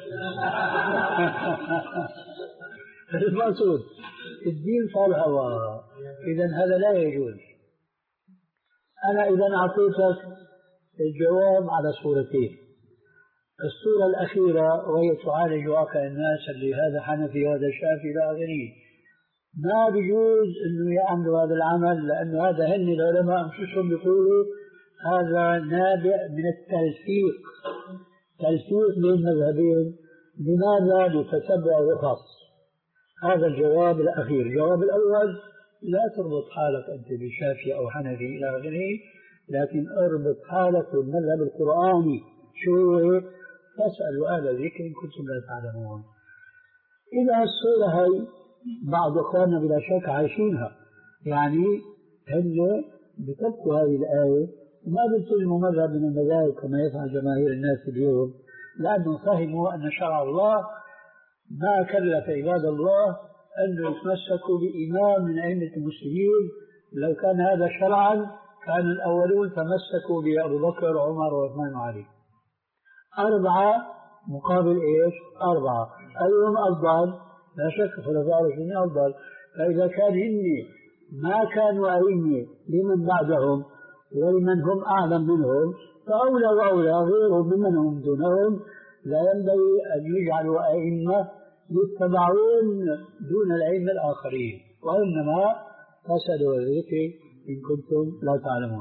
المقصود الدين صار هوى. إذا هذا لا يجوز. أنا إذا أعطيتك الجواب على صورتين. الصورة الأخيرة وهي تعالج واقع الناس اللي هذا حنفي وهذا شافعي لا غني، ما بيجوز إنه يعملوا هذا العمل، لأنه هذا هن العلماء أنفسهم بيقولوا هذا نابع من التلفيق، تلفيق بين مذهبين. لماذا؟ لتتبع الرخص. هذا الجواب الأخير. الجواب الأول لا تربط حالك أنت بشافعي أو حنفي إلى آخره، لكن اربط حالك بالمذهب القرآني. شو؟ فاسألوا أهل الذكر إن كنتم لا تعلمون. إذا الصورة هي بعض إخواننا بلا شك عايشينها، يعني هن بتركوا هذه الآية وما بيلتزموا مذهب من المذاهب كما يفعل جماهير الناس اليوم، لأنهم فهموا أن شرع الله ما كلف عباد الله أن يتمسكوا بإمام من أئمة المسلمين. لو كان هذا شرعا كان الأولون تمسكوا بأبو بكر وعمر وعثمان وعلي. أربعة مقابل إيش؟ أربعة. أيهم أفضل؟ لا شك خلفاء الراشدين أفضل. فإذا كان هني ما كانوا أئمة لمن بعدهم ولمن هم أعلم منهم، فأولى وأولى غيرهم ممن هم دونهم لا ينبغي أن يجعلوا أئمة يتبعون دون الأئمة الآخرين، وإنما فاسألوا الذكر إن كنتم لا تعلمون.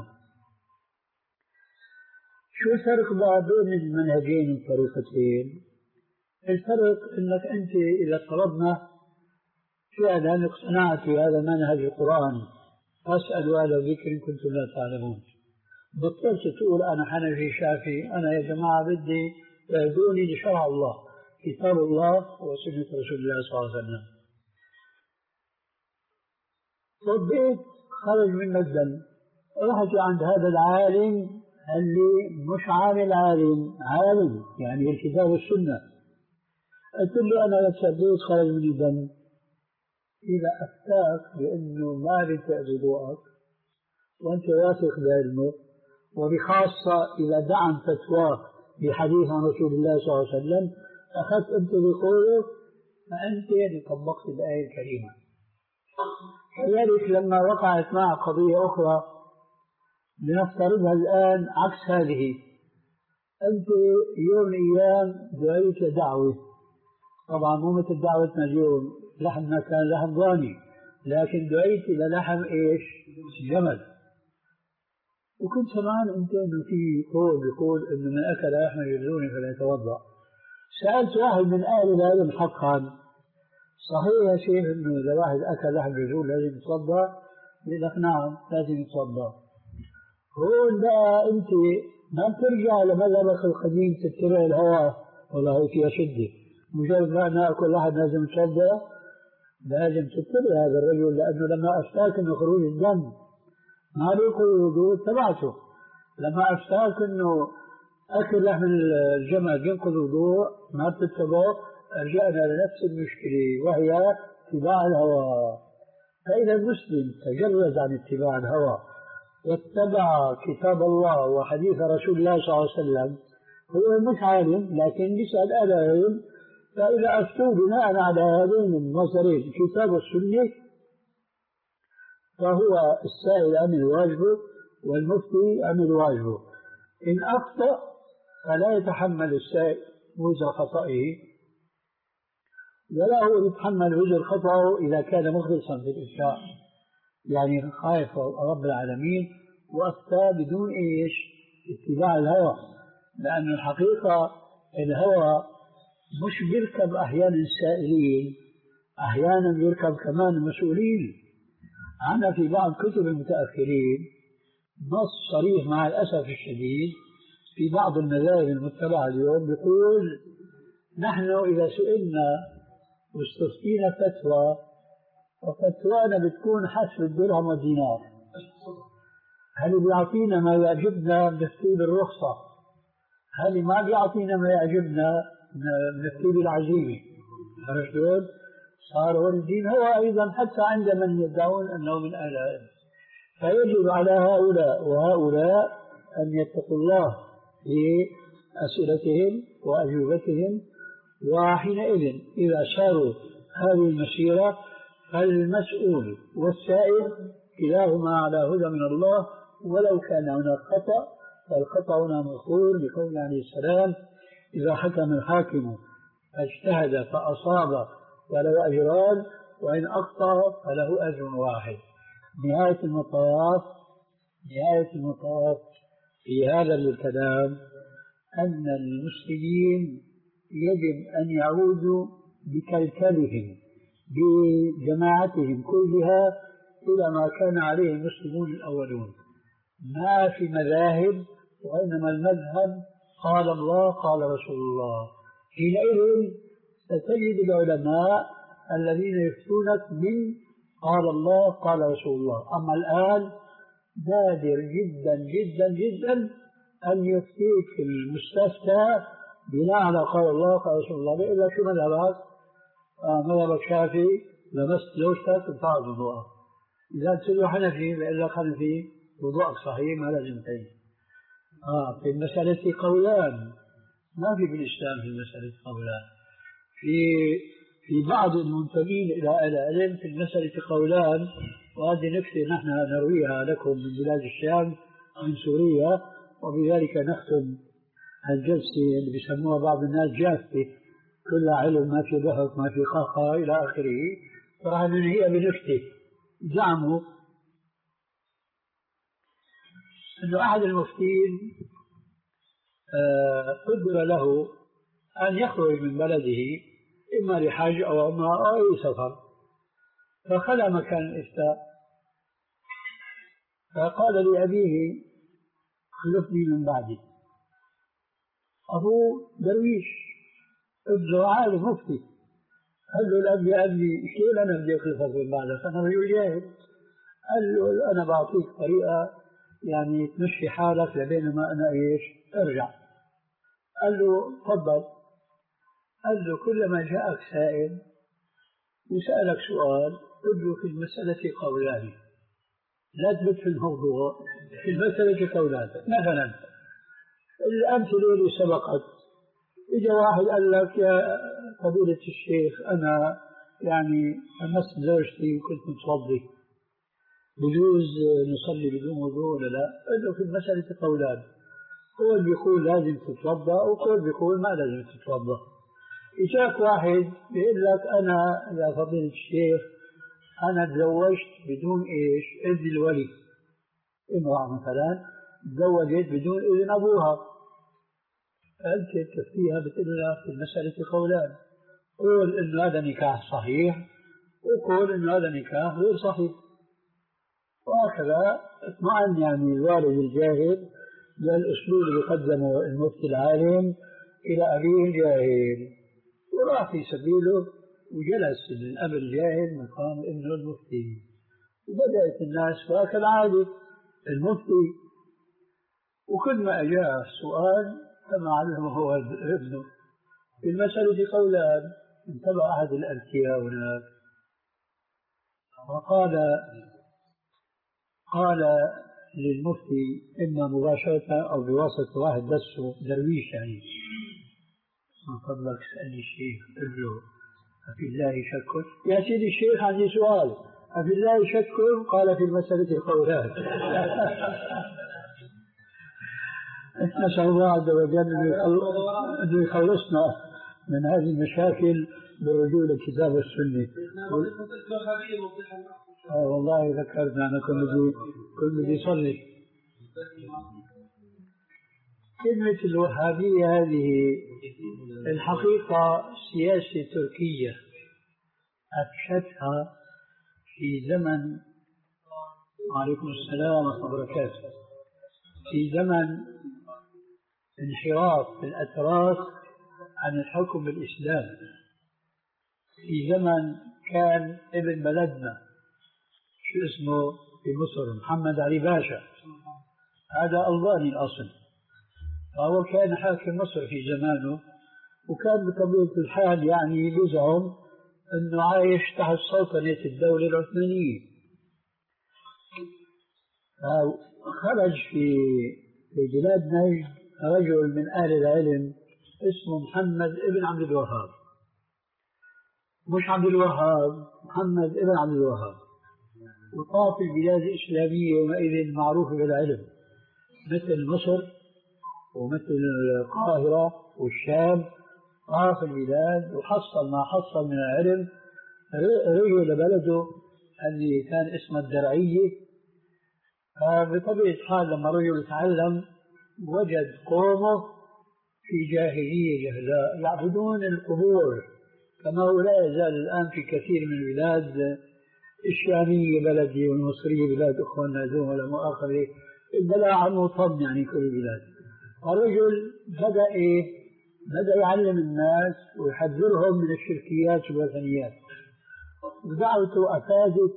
شو الفرق بقى بين المنهجين والطريقتين؟ الفرق انك انت اذا افترضنا فعلا اقتنعت بهذا المنهج القرآني فاسألوا اهل الذكر ان كنتم لا تعلمون، بطلت تقول انا حنفي شافعي، انا يا جماعه بدي تهدوني لشرع الله، كتاب الله وسنة رسول الله صلى الله عليه وسلم. صديت خرج من الدم، رحت عند هذا العالم اللي مش عامل عالم، عالم يعني الكتاب والسنة، قلت له أنا صديت خرج من الدم. إذا أفتاك بأنه ما بينتقد وضوءك وأنت واثق بعلمه، وبخاصة إذا دعم فتواه بحديث عن رسول الله صلى الله عليه وسلم أخذت أنت بقوله، فأنت اللي طبقت الآية الكريمة. كذلك لما وقعت مع قضية أخرى لنفترضها الآن عكس هذه، أنت يوم من الأيام دعيت دعوة، طبعا مو مثل دعوتنا اليوم لحمنا كان لحم ضاني، لكن دعيت إلى لحم إيش؟ جمل. وكنت سمعان أنت إنه في قول بيقول إنه من أكل لحم الجزون فلا يتوضأ. سألت واحد من أهل العلم حقا، صحيح يا شيخ إنه إذا واحد أكل لحم الجزون لازم يتوضأ؟ قال لك نعم لازم يتوضأ. هون بقى أنت ما بترجع لمذهبك القديم تتبع الهوى، والله هي فيها شدة، مجرد ما ناكل لحم لازم يتوضأ، لازم تتبع هذا الرجل، لأنه لما أفتاك إنه خروج الدم ما بيقول الوضوء اتبعته، لما أفتاك إنه أكل لحم الجمل ينقض الوضوء ما بتتبعه، رجعنا لنفس المشكلة وهي اتباع الهوى. فإذا المسلم تجرد عن اتباع الهوى واتبع كتاب الله وحديث رسول الله صلى الله عليه وسلم، هو مش عالم لكن يسأل أهل العلم، فإذا أفتوا بناء على هذين المصدرين الكتاب والسنة فهو السائل عمل واجبه والمفتي عمل واجبه. إن أخطأ فلا يتحمل السائل وزر خطئه، ولا هو يتحمل وزر خطأه إذا كان مخلصا في الإفتاء، يعني خايف رب العالمين وأفتى بدون إيش؟ اتباع الهوى. لأن الحقيقة الهوى مش بيركب أحيانا السائلين، أحيانا بيركب كمان المسؤولين. عنا في بعض كتب المتأخرين نص صريح مع الأسف الشديد في بعض المذاهب المتبعة اليوم بيقول نحن إذا سئلنا واستفتينا فتوى وفتوانا بتكون حسب الدرهم والدينار، هل بيعطينا ما يعجبنا بنفتي بالرخصة، هل ما بيعطينا ما يعجبنا بنفتي بالعزيمة. عرفتون؟ صار هو الدين هو أيضا حتى عند من يدعون أنه من أهل العلم. فيجب على هؤلاء وهؤلاء أن يتقوا الله في أسئلتهم وأجوبتهم، وحينئذ إذا ساروا هذه المسيرة فالمسؤول والسائل كلاهما على هدى من الله، ولو كان هناك خطأ فالخطأ هنا مغفور، لقول عليه السلام إذا حكم الحاكم فاجتهد فأصاب فله أجران وإن أخطأ فله أجر واحد. نهاية المطاف نهاية المطاف في هذا الكلام أن المسلمين يجب أن يعودوا بكلكلهم بجماعتهم كلها إلى ما كان عليه المسلمون الأولون، ما في مذاهب، وإنما المذهب قال الله قال رسول الله. حينئذ ستجد العلماء الذين يفتونك من قال الله قال رسول الله. أما الآن نادر جدا جدا جدا أن يفتيك المستفتى بناء على قال الله قال رسول الله. إلا شو مذهبك؟ آه مذهبك شافعي لمست زوجتك انتهى وضوءك، إذا تسأله حنفي إلا حنفي وضوءك صحيح ما لازم تعيد. آه في المسألة قولان، ما في بالإسلام في المسألة قولان. في في بعض المنتمين إلى العلم في المسألة قولان، وهذه نكتة نحن نرويها لكم من بلاد الشام من سوريا، وبذلك نختم الجلسة اللي بيسموها بعض الناس جافة، كلها علم ما في ضحك ما في خاخة إلى آخره. فراح ننهيها بنكتة. زعموا أنه أحد المفتين قدر له أن يخرج من بلده إما لحاجة أو أما أي سفر، فخلى مكان الإفتاء، فقال لأبيه خلفني من بعدي. أبوه درويش ابنه عالم مفتي، قال له الأب يا أبي كيف أنا بدي أخلفك من بعدك؟ أنا رجل جاهل. قال له أنا بعطيك طريقة يعني تمشي حالك لبينما أنا إيش أرجع. قال له تفضل. قال له كلما جاءك سائل وسألك سؤال قل له في المسألة قولان، لا تبت في الموضوع، في المسألة قولان. مثلا الأمثلة اللي سبقت، إجا واحد قال لك يا فضيلة الشيخ أنا يعني أمست زوجتي وكنت متوضي، بجوز نصلي بدون وضوء ولا لا؟ قال له في المسألة قولان، قول بيقول لازم تتوضأ وقول بيقول ما لازم تتوضأ. إجاك واحد بيقول لك أنا يا فضيلة الشيخ أنا تزوجت بدون إيش؟ إذن الولي. امرأة مثلا تزوجت بدون إذن أبوها، أنت تفتيها بتقول لها في المسألة قولان، قول إن هذا نكاح صحيح وقول إن هذا نكاح غير صحيح. وهكذا اطمئن يعني الوالد الجاهل للأسلوب اللي قدمه المفتي العالم إلى أبيه الجاهل، وراح في سبيله وجلس الأب الجاهل مقام ابنه المفتي، وبدأت الناس فكالعادة المفتي وكل ما أجاه سؤال كما علمه هو ابنه. في المسألة قولان، انتبه أحد الأذكياء هناك وقال قال للمفتي إما مباشرة أو بواسطة واحد دسه درويش يعني، من فضلك اسألني الشيخ قل له أفي الله شك؟ يا سيدي الشيخ عندي سؤال، أفي الله شك؟ قال في المسألة قولان. نسأل الله عز وجل أن يخلصنا من هذه المشاكل بالرجوع للكتاب والسنة. آه والله ذكرتنا أنا كل بدي كل بدي يصلي. كلمة الوهابية هذه الحقيقة سياسة تركية أفشتها في زمن، وعليكم السلام ورحمة الله وبركاته، في زمن انحراف الأتراك عن الحكم بالإسلام، في زمن كان ابن بلدنا شو اسمه في مصر محمد علي باشا، هذا ألباني الأصل، فهو كان حاكم مصر في زمانه، وكان بطبيعة الحال يعني يزعم أنه عايش تحت سلطنة الدولة العثمانية. خرج في في بلاد نجد رجل من أهل العلم اسمه محمد ابن عبد الوهاب، مش عبد الوهاب، محمد ابن عبد الوهاب، وطاف البلاد الإسلامية يومئذ معروفة بالعلم مثل مصر ومثل القاهرة والشام، طاف البلاد وحصل ما حصل من العلم، رجع لبلده اللي كان اسمه الدرعية. فبطبيعة الحال لما رجل يتعلم وجد قومه في جاهلية جهلاء يعبدون القبور، كما هو لا يزال الآن في كثير من البلاد الشامية بلدي والمصرية بلاد أخواننا هذول ولا مؤاخذة، البلاء عنه طم يعني كل البلاد. الرجل بدأ إيه؟ بدأ يعلم الناس ويحذرهم من الشركيات والوثنيات، ودعوته أفادت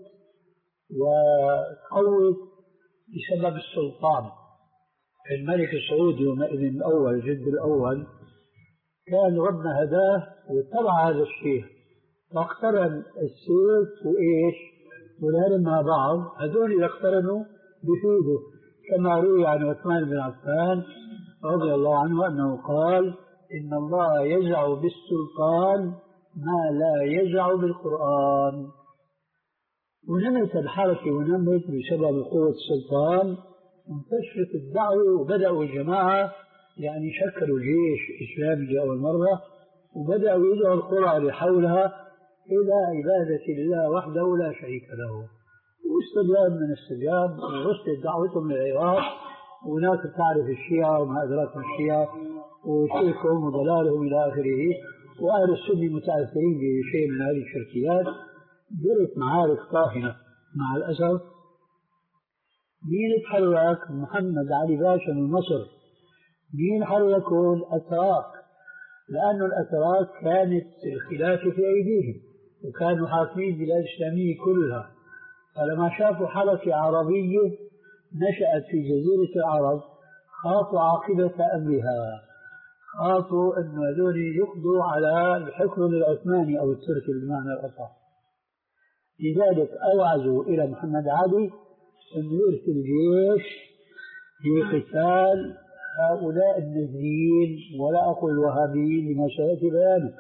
وقوت بسبب السلطان. الملك السعودي يومئذ الأول جد الأول كان ربنا هداه واتبع هذا الشيخ، فاقترن السيف وإيش والهرم مع بعض، هذول يقترنوا بفيده، كما روي عن عثمان بن عفان رضي الله عنه أنه قال إن الله يجع بالسلطان ما لا يجع بالقرآن. ونمت الحركة ونمت بسبب قوة السلطان، وانتشرت الدعوة وبدأوا الجماعة يعني شكلوا جيش إسلامي لأول مرة، وبدأوا يدعوا القرى اللي حولها إلى عبادة الله وحده لا شريك له، واستجاب من استجاب ورسلت دعوتهم للعراق، وهناك تعرف الشيعة وما أدراك من الشيعة وشركهم وضلالهم إلى آخره، وأهل السنة متأثرين بشيء من هذه الشركيات. جرت معارك طاحنة مع الأسف. مين تحرك؟ محمد علي باشا من مصر. مين حركوا؟ الأتراك، لأن الأتراك كانت الخلافة في أيديهم وكانوا حاكمين البلاد الإسلامية كلها، فلما شافوا حركة عربية نشأت في جزيرة العرب خافوا عاقبة أمرها، خافوا أن هذول يقضوا على الحكم العثماني أو التركي بالمعنى الأصح. لذلك أوعزوا إلى محمد علي أن يرسل جيش لقتال هؤلاء النجديين، ولا أقول الوهابيين لما سيأتي بيانه.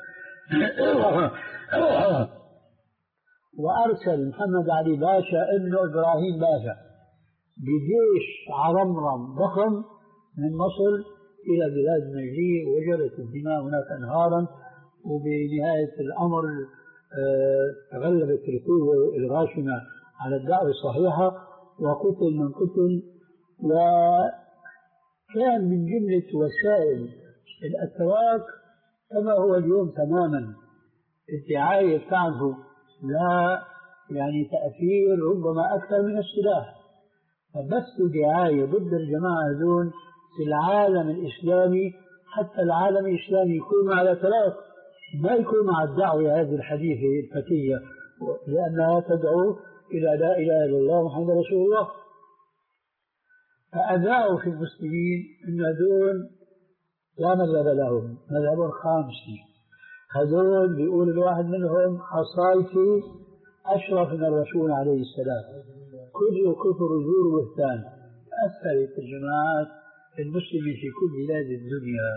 وأرسل محمد علي باشا ابن إبراهيم باشا بجيش عرمرم ضخم من مصر إلى بلاد النجدية، وجرت الدماء هناك أنهارا. وبنهاية الأمر تغلبت القوة الغاشمة على الدعوة الصحيحة، وقتل من قتل. وكان من جملة وسائل الأتراك كما هو اليوم تماما الدعاية بتاعته لا يعني تأثير ربما أكثر من السلاح، فبثوا دعاية ضد الجماعة هذول في العالم الإسلامي، حتى العالم الإسلامي يكون على ثلاث، ما يكون مع الدعوة هذه الحديثة الفتية، لأنها تدعو إلى لا إله إلا الله محمد رسول الله. فأذاعوا في المسلمين أن هذول لا مذهب لهم، مذهب خامسي. هذول بيقول الواحد منهم عصايتي أشرف من الرسول عليه السلام، كل كفر زور وبهتان. أثرت الجماعات المسلمة في كل بلاد الدنيا،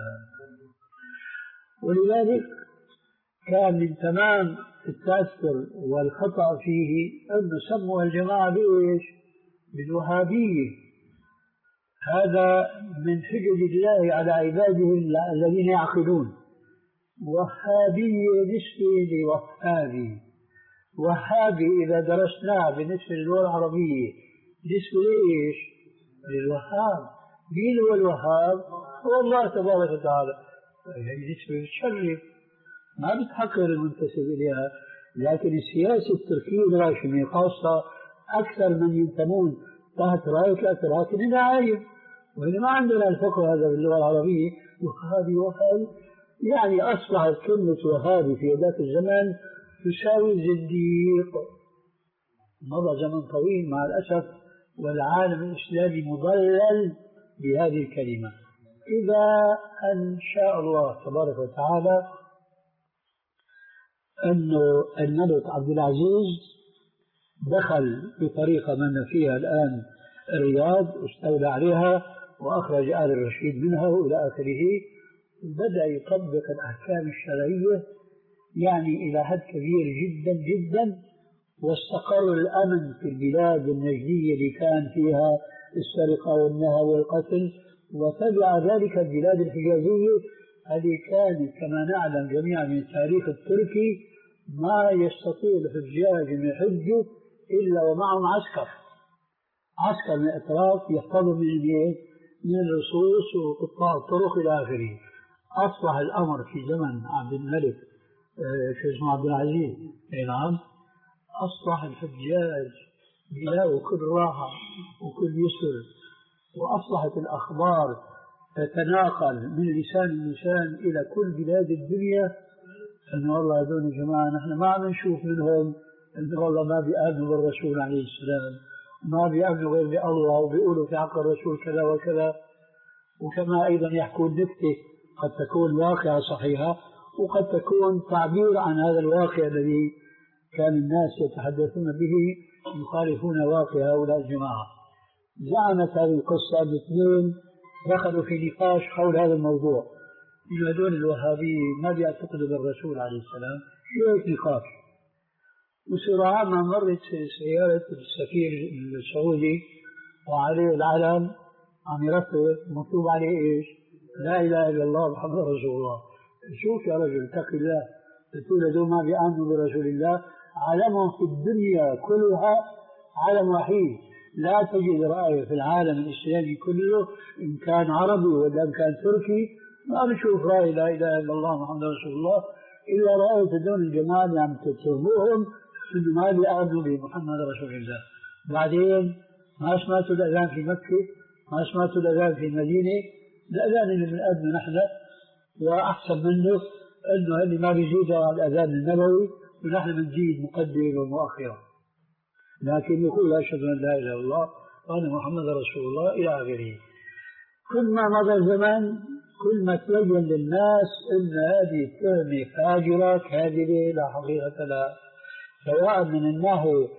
ولذلك كان من تمام التأثر والخطأ فيه أنه سموا الجماعة بإيش؟ بالوهابية. هذا من حجج الله على عباده الذين يعقلون. وهابية نسبة لوهابي، وهابي إذا درسناه بالنسبة للغة العربية نسبة لإيش؟ للوهاب. مين هو الوهاب؟ هو الله تبارك وتعالى. هي نسبة للشر ما بتحقر المنتسب إليها، لكن السياسة التركية الغاشمة خاصة أكثر من ينتمون تحت راية الأتراك من عايم، وإذا ما عندنا الفقه هذا باللغة العربية وهابي وهابي، يعني أصبحت كلمة وهابي في ذاك الزمن تساوي زنديق. مضى زمن طويل مع الأسف والعالم الإسلامي مضلل بهذه الكلمة. إذا أن شاء الله تبارك وتعالى أنه الملك عبد العزيز دخل بطريقة من فيها الآن الرياض واستولى عليها وأخرج آل الرشيد منها وإلى آخره، بدأ يطبق الأحكام الشرعية يعني إلى حد كبير جدا جدا، واستقر الأمن في البلاد النجدية اللي كان فيها السرقة والنهب والقتل، وتبع ذلك البلاد الحجازية التي كانت كما نعلم جميعا من التاريخ التركي ما يستطيع الحجاج أن يحجوا إلا ومعهم عسكر، عسكر من الأطراف يحفظوا من من اللصوص وقطاع الطرق إلى آخره. أصبح الأمر في زمن عبد الملك شو اسمه عبد العزيز، نعم، أصبح الحجاج بيلاقوا كل راحة وكل يسر، وأصبحت الأخبار تتناقل من لسان لسان إلى كل بلاد الدنيا أن والله هذول الجماعة نحن ما عم نشوف منهم أن والله ما بيآمنوا بالرسول عليه السلام، ما بيآمنوا غير بالله، وبيقولوا في حق الرسول كذا وكذا. وكما أيضا يحكون نكتة قد تكون واقعة صحيحة وقد تكون تعبير عن هذا الواقع الذي كان الناس يتحدثون به يخالفون واقع هؤلاء الجماعة. زعمت هذه القصة الاثنين دخلوا في نقاش حول هذا الموضوع، إنه هذول الوهابيين ما بيعتقدوا بالرسول عليه السلام، شو نقاش. وسرعان ما مرت سيارة السفير السعودي وعليه العلم عم يرفع مكتوب عليه إيش؟ لا إله إلا الله محمد رسول الله. شوف يا رجل اتق الله، تقول هذول ما بيآمنوا برسول الله، علمهم في الدنيا كلها علم وحيد، لا تجد رأي في العالم الإسلامي كله إن كان عربي ولا إن كان تركي ما بشوف رأي لا إله إلا الله محمد رسول الله إلا رأيت هذول الجماعة اللي عم تتهموهم إنه ما بيآمنوا بمحمد رسول الله. بعدين ما سمعتوا الأذان في مكة، ما سمعتوا الأذان في المدينة، الأذان اللي بنأذنه نحن وأحسن منه أنه اللي ما بيزيد على الأذان النبوي ونحن بنزيد مقدم ومؤخرا، لكن يقول أشهد أن لا إله إلا الله وأن محمد رسول الله إلى آخره. كل ما مضى الزمن كل ما تبين للناس أن هذه التهمة فاجرة كاذبة لا حقيقة لها، سواء من الناحية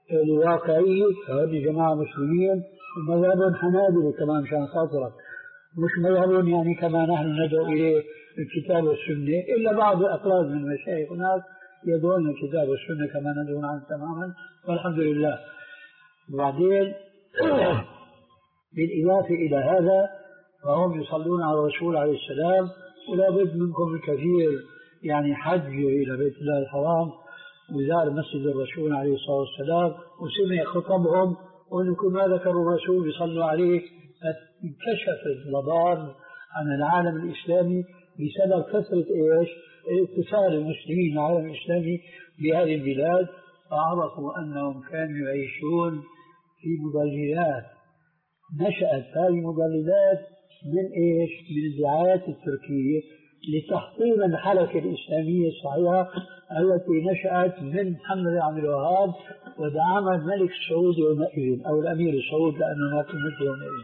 الواقعي هذه جماعة مسلمين مذهب حنابلة كمان مشان خاطرك، مش مذهب يعني كما نحن ندعو إليه الكتاب والسنة، إلا بعض الأفراد من المشايخ هناك يدعون الكتاب والسنة كما ندعون عنه تماما، والحمد لله. وبعدين بالإضافة إلى هذا فهم يصلون على الرسول عليه السلام، ولا بد منكم الكثير يعني حج إلى بيت الله الحرام وزار مسجد الرسول عليه الصلاة والسلام وسمع خطبهم، وإنكم ما ذكروا الرسول يصلوا عليه. انكشف الضباب عن العالم الإسلامي بسبب كثرة إيش؟ اتصال المسلمين العالم الإسلامي بهذه البلاد، فعرفوا أنهم كانوا يعيشون في مضللات. نشأت هذه المضللات من إيش؟ من الدعايات التركية لتحطيم الحركة الإسلامية الصحيحة التي نشأت من محمد بن عبد الوهاب ودعمها الملك سعود يومئذ أو الأمير سعود لأنه ما كان مثل يومئذ.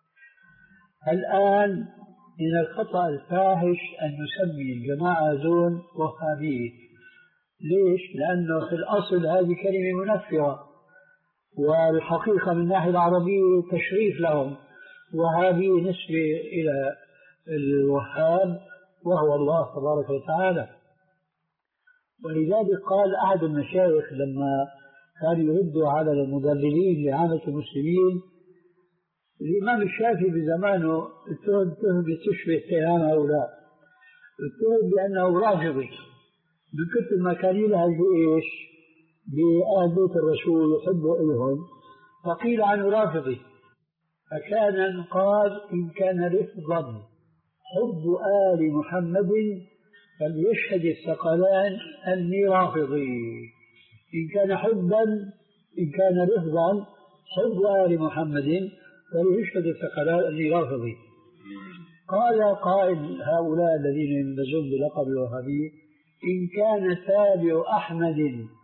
الآن من الخطأ الفاحش أن نسمي الجماعة دون وهابية. ليش؟ لأنه في الأصل هذه كلمة منفرة، والحقيقة من الناحية العربية تشريف لهم. وهابي نسبة إلى الوهاب وهو الله تبارك وتعالى. ولذلك قال أحد المشايخ لما كان يرد على المضللين لعامة المسلمين، الإمام الشافعي بزمانه اتهم تهمة تشبه اتهام هؤلاء، اتهم بأنه رافضي من كثر ما كان يلهج بإيش؟ بأهل بيت الرسول يحبوا إلهم، فقيل عنه رافضي. فكان قال إن كان رفضا حب آل محمد فليشهد الثقلان أني رافضي. إن كان حبا إن كان رفضا حب آل محمد فليشهد الثقلان أني رافضي. قال قائل هؤلاء الذين ينبذون بلقب الوهابي إن كان تابع أحمد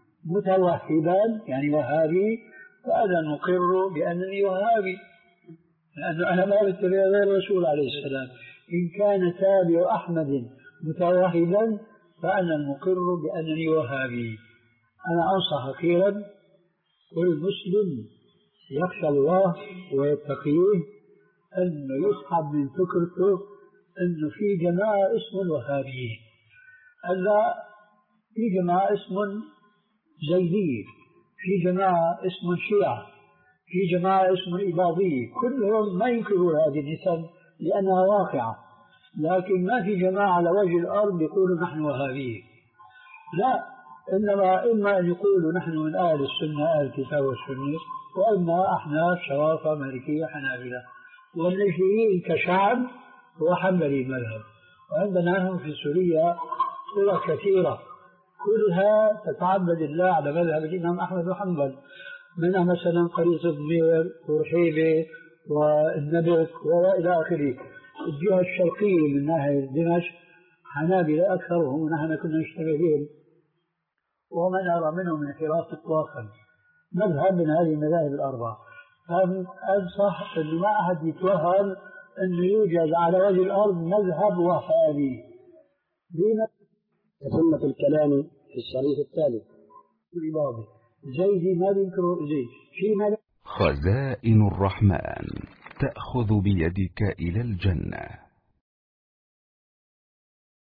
متوهبا يعني وهابي فأنا نقر بأنني وهابي، لأنه أنا ما بتبع غير الرسول عليه السلام. إن كان تابع أحمد متوهبا فأنا المقر بأنني وهابي. أنا أنصح أخيرا كل مسلم يخشى الله ويتقيه أنه يسحب من فكرته أنه في جماعة اسم الوهابيين. ألا في جماعة اسم زيدية، في جماعة اسم شيعة، في جماعة اسم الإباضية، كلهم ما ينكروا هذه النسب لأنها واقعة، لكن ما في جماعة على وجه الأرض يقولوا نحن وهابية. لا، إنما إما أن يقولوا نحن من أهل السنة أهل الكتاب والسنة، وإما أحناف شرافة مالكية حنابلة. والنجديين كشعب هو حنبلي مذهب. وعندنا هم في سوريا فرق كثيرة كلها تتعبد الله على مذهب الإمام أحمد بن حنبل، منها مثلا قرية الضمير ورحيبة والنبك وإلى آخره. الجهة الشرقية من ناحية دمشق حنابلة أكثرهم، ونحن كنا نشتبه بهم، ومن أرى منهم انحراف إطلاقا مذهب من هذه المذاهب الأربعة. فأنصح أن ما أحد يتوهم أنه يوجد على وجه الأرض مذهب وهابي. ثم الكلام في الشريف التالي الإباضي زيدي ما بينكروا زيد في خزائن الرحمن تأخذ بيدك إلى الجنة.